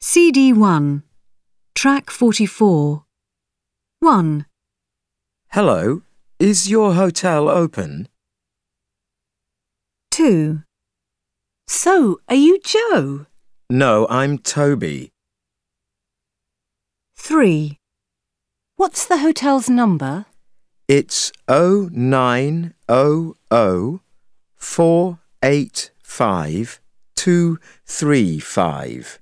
CD1, Track 44. 1, Hello, is your hotel open? 2, So, are you Joe? No, I'm Toby. 3, What's the hotel's number? It's 0900 485 235.